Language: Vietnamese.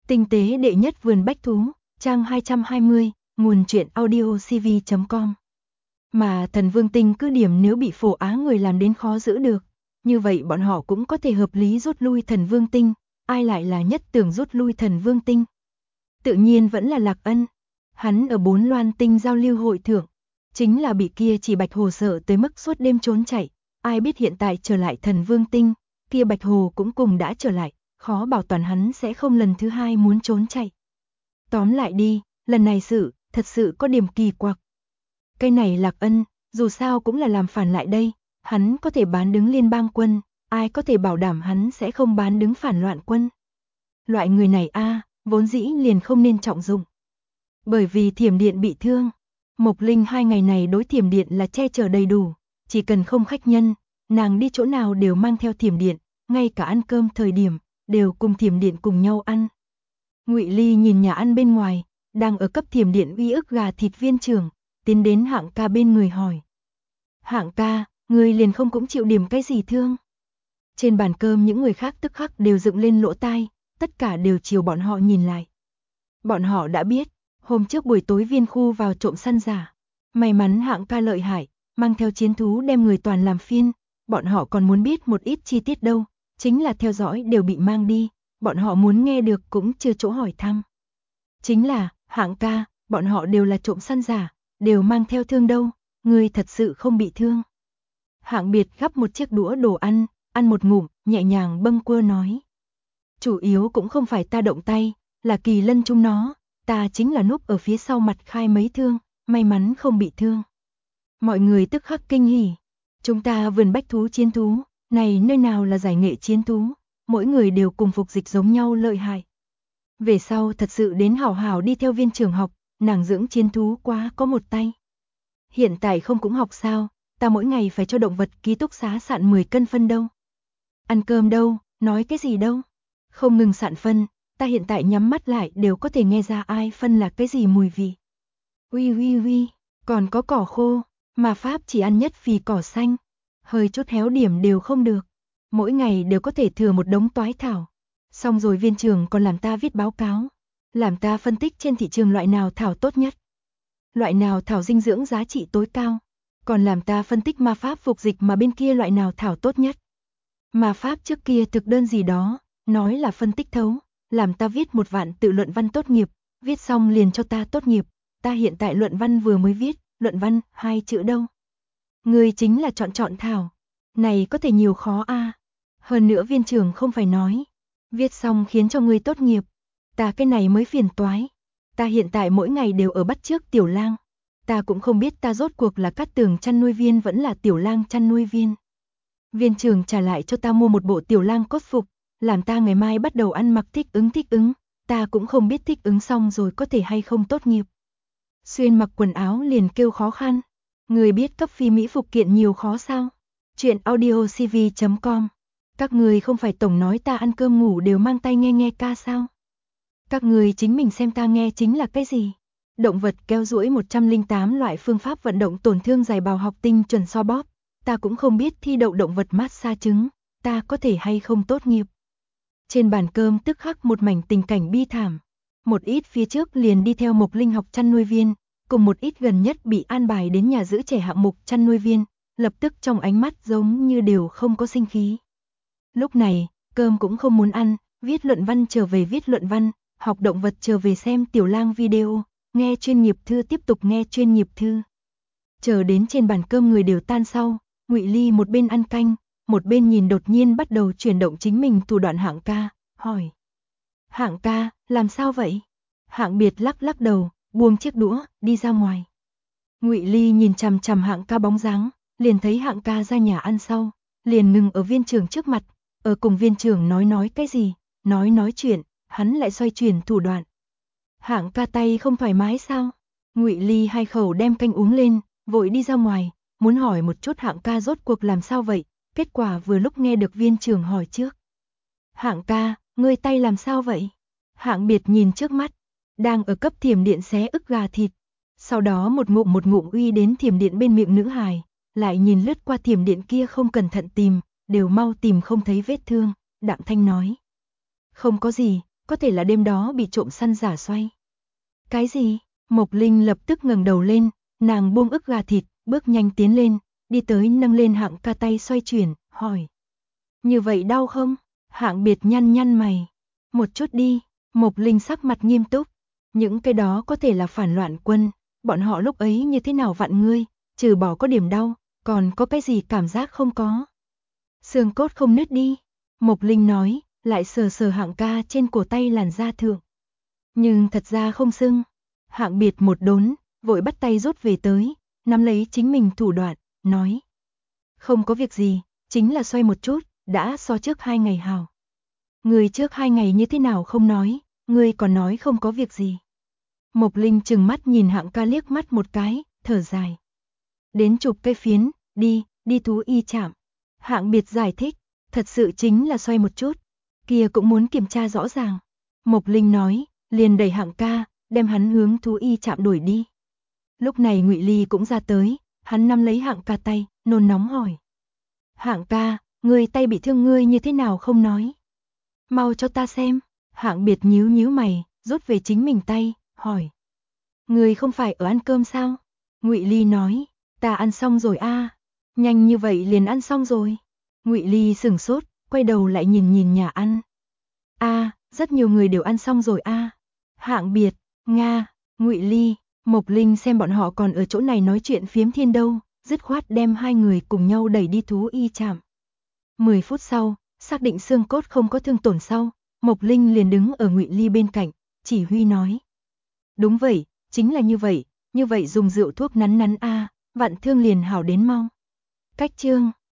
Tinh tế đệ nhất vườn bách thú, trang 220, nguồn truyện audiocv.com. Mà Thần Vương Tinh cứ điểm nếu bị Phổ Á người làm đến khó giữ được, như vậy bọn họ cũng có thể hợp lý rút lui Thần Vương Tinh, ai lại là nhất tưởng rút lui Thần Vương Tinh? Tự nhiên vẫn là Lạc Ân. Hắn ở 4 Loan Tinh giao lưu hội thượng, chính là bị kia chỉ Bạch Hồ sợ tới mức suốt đêm trốn chạy, ai biết hiện tại trở lại Thần Vương Tinh, kia Bạch Hồ cũng cùng đã trở lại, khó bảo toàn hắn sẽ không lần thứ hai muốn trốn chạy. Tóm lại đi, lần này sự, thật sự có điểm kỳ quặc. Cái này Lạc Ân, dù sao cũng là làm phản lại đây, hắn có thể bán đứng liên bang quân, ai có thể bảo đảm hắn sẽ không bán đứng phản loạn quân. Loại người này vốn dĩ liền không nên trọng dụng. Bởi vì Thiểm Điện bị thương, Mộc Linh 2 ngày này đối Thiểm Điện là che chở đầy đủ, chỉ cần không khách nhân, nàng đi chỗ nào đều mang theo Thiểm Điện, ngay cả ăn cơm thời điểm, đều cùng Thiểm Điện cùng nhau ăn. Ngụy Ly nhìn nhà ăn bên ngoài, đang ở cấp Thiểm Điện uy ức gà thịt viên trưởng, tiến đến Hạng ca bên người hỏi. Hạng ca, người liền không cũng chịu điểm cái gì thương? Trên bàn cơm những người khác tức khắc đều dựng lên lỗ tai, tất cả đều chiều bọn họ nhìn lại. Bọn họ đã biết, hôm trước buổi tối Viên khu vào trộm săn giả. May mắn Hạng ca lợi hại, mang theo chiến thú đem người toàn làm phiên, bọn họ còn muốn biết một ít chi tiết đâu, chính là theo dõi đều bị mang đi, bọn họ muốn nghe được cũng chưa chỗ hỏi thăm. Chính là, Hạng ca, bọn họ đều là trộm săn giả, đều mang theo thương đâu, người thật sự không bị thương. Hạng Biệt gắp một chiếc đũa đồ ăn một ngụm, nhẹ nhàng bâng quơ nói. Chủ yếu cũng không phải ta động tay, là Kỳ Lân chúng nó, ta chính là núp ở phía sau mặt khai mấy thương, may mắn không bị thương. Mọi người tức khắc kinh hỉ. Chúng ta vườn bách thú chiến thú, này nơi nào là giải nghệ chiến thú, mỗi người đều cùng phục dịch giống nhau lợi hại. Về sau thật sự đến hảo hảo đi theo Viên trưởng học, nàng dưỡng chiến thú quá có một tay. Hiện tại không cũng học sao, ta mỗi ngày phải cho động vật ký túc xá sạn 10 cân phân đâu. Ăn cơm đâu, nói cái gì đâu. Không ngừng sạn phân, ta hiện tại nhắm mắt lại đều có thể nghe ra ai phân là cái gì mùi vị. Uy, còn có cỏ khô, mà Pháp chỉ ăn nhất vì cỏ xanh, hơi chút héo điểm đều không được. Mỗi ngày đều có thể thừa một đống toái thảo. Xong rồi Viên trưởng còn làm ta viết báo cáo, làm ta phân tích trên thị trường loại nào thảo tốt nhất, loại nào thảo dinh dưỡng giá trị tối cao, còn làm ta phân tích ma Pháp phục dịch mà bên kia loại nào thảo tốt nhất. Ma Pháp trước kia thực đơn gì đó, nói là phân tích thấu, làm ta viết 1 vạn tự luận văn tốt nghiệp, viết xong liền cho ta tốt nghiệp, ta hiện tại luận văn vừa mới viết, luận văn 2 chữ đâu. Người chính là chọn thảo, này có thể nhiều khó Hơn nữa Viên trưởng không phải nói, viết xong khiến cho người tốt nghiệp, ta cái này mới phiền toái. Ta hiện tại mỗi ngày đều ở bắt chước Tiểu Lang, ta cũng không biết ta rốt cuộc là Cát Tường chăn nuôi viên vẫn là Tiểu Lang chăn nuôi viên. Viên trưởng trả lại cho ta mua một bộ Tiểu Lang cốt phục, làm ta ngày mai bắt đầu ăn mặc thích ứng, ta cũng không biết thích ứng xong rồi có thể hay không tốt nghiệp. Xuyên mặc quần áo liền kêu khó khăn, người biết cấp phi mỹ phục kiện nhiều khó sao? Chuyện audiocv.com. Các người không phải tổng nói ta ăn cơm ngủ đều mang tai nghe ca sao? Các người chính mình xem ta nghe chính là cái gì? Động vật kéo duỗi 108 loại phương pháp vận động tổn thương giải bào học tinh chuẩn so bóp, ta cũng không biết thi đậu động vật massage trứng, ta có thể hay không tốt nghiệp. Trên bàn cơm tức khắc một mảnh tình cảnh bi thảm, một ít phía trước liền đi theo Mộc Linh học chăn nuôi viên, cùng một ít gần nhất bị an bài đến nhà giữ trẻ hạng mục chăn nuôi viên, lập tức trong ánh mắt giống như đều không có sinh khí. Lúc này, cơm cũng không muốn ăn, viết luận văn trở về viết luận văn, học động vật trở về xem Tiểu Lang video, nghe chuyên nghiệp thư tiếp tục nghe chuyên nghiệp thư. Chờ đến trên bàn cơm người đều tan sau, Ngụy Ly một bên ăn canh, một bên nhìn đột nhiên bắt đầu chuyển động chính mình thủ đoạn Hạng ca, hỏi. Hạng ca, làm sao vậy? Hạng Biệt lắc đầu, buông chiếc đũa, đi ra ngoài. Ngụy Ly nhìn chằm chằm Hạng ca bóng dáng, liền thấy Hạng ca ra nhà ăn sau, liền ngừng ở Viên trưởng trước mặt, ở cùng Viên trưởng nói cái gì, nói chuyện, hắn lại xoay chuyển thủ đoạn. Hạng ca tay không thoải mái sao? Ngụy Ly 2 khẩu đem canh uống lên, vội đi ra ngoài, muốn hỏi một chút Hạng ca rốt cuộc làm sao vậy, kết quả vừa lúc nghe được Viên trưởng hỏi trước. Hạng ca, ngươi tay làm sao vậy? Hạng Biệt nhìn trước mắt, đang ở cấp Thiểm Điện xé ức gà thịt, sau đó một ngụm uy đến Thiểm Điện bên miệng nữ hài, lại nhìn lướt qua Thiểm Điện kia không cẩn thận tìm, đều mau tìm không thấy vết thương, đạm thanh nói. Không có gì, có thể là đêm đó bị trộm săn giả xoay. Cái gì? Mộc Linh lập tức ngẩng đầu lên, nàng buông ức gà thịt, bước nhanh tiến lên, đi tới nâng lên Hạng Ca tay xoay chuyển, hỏi. Như vậy đau không? Hạng Biệt nhăn nhăn mày. Một chút đi, Mộc Linh sắc mặt nghiêm túc. Những cái đó có thể là phản loạn quân, bọn họ lúc ấy như thế nào vặn ngươi, trừ bỏ có điểm đau, còn có cái gì cảm giác không có. Xương cốt không nứt đi, Mộc Linh nói, lại sờ sờ Hạng Ca trên cổ tay làn da thượng. Nhưng thật ra không sưng. Hạng Biệt một đốn, vội bắt tay rút về tới, nắm lấy chính mình thủ đoạn, nói. Không có việc gì, chính là xoay một chút, đã so trước 2 ngày hào. Người trước 2 ngày như thế nào không nói, người còn nói không có việc gì. Mộc Linh trừng mắt nhìn Hạng Ca liếc mắt một cái, thở dài. Đến chụp cây phiến, đi thú y trạm. Hạng Biệt giải thích, thật sự chính là xoay một chút, kia cũng muốn kiểm tra rõ ràng. Mộc Linh nói, liền đẩy Hạng Ca, đem hắn hướng thú y trạm đuổi đi. Lúc này Ngụy Ly cũng ra tới, hắn nắm lấy Hạng Ca tay, nôn nóng hỏi. Hạng Ca, người tay bị thương ngươi như thế nào không nói? Mau cho ta xem. Hạng Biệt nhíu nhíu mày, rút về chính mình tay, hỏi. Người không phải ở ăn cơm sao? Ngụy Ly nói, ta ăn xong rồi a. Nhanh như vậy liền ăn xong rồi. Ngụy Ly sửng sốt, quay đầu lại nhìn nhà ăn. A, rất nhiều người đều ăn xong rồi a. Hạng Biệt, Nga, Ngụy Ly, Mộc Linh xem bọn họ còn ở chỗ này nói chuyện phiếm thiên đâu, dứt khoát đem hai người cùng nhau đẩy đi thú y trạm. 10 phút sau, xác định xương cốt không có thương tổn sau, Mộc Linh liền đứng ở Ngụy Ly bên cạnh, chỉ huy nói. Đúng vậy, chính là như vậy dùng rượu thuốc nắn nắn a, vạn thương liền hảo đến mau. Cách chương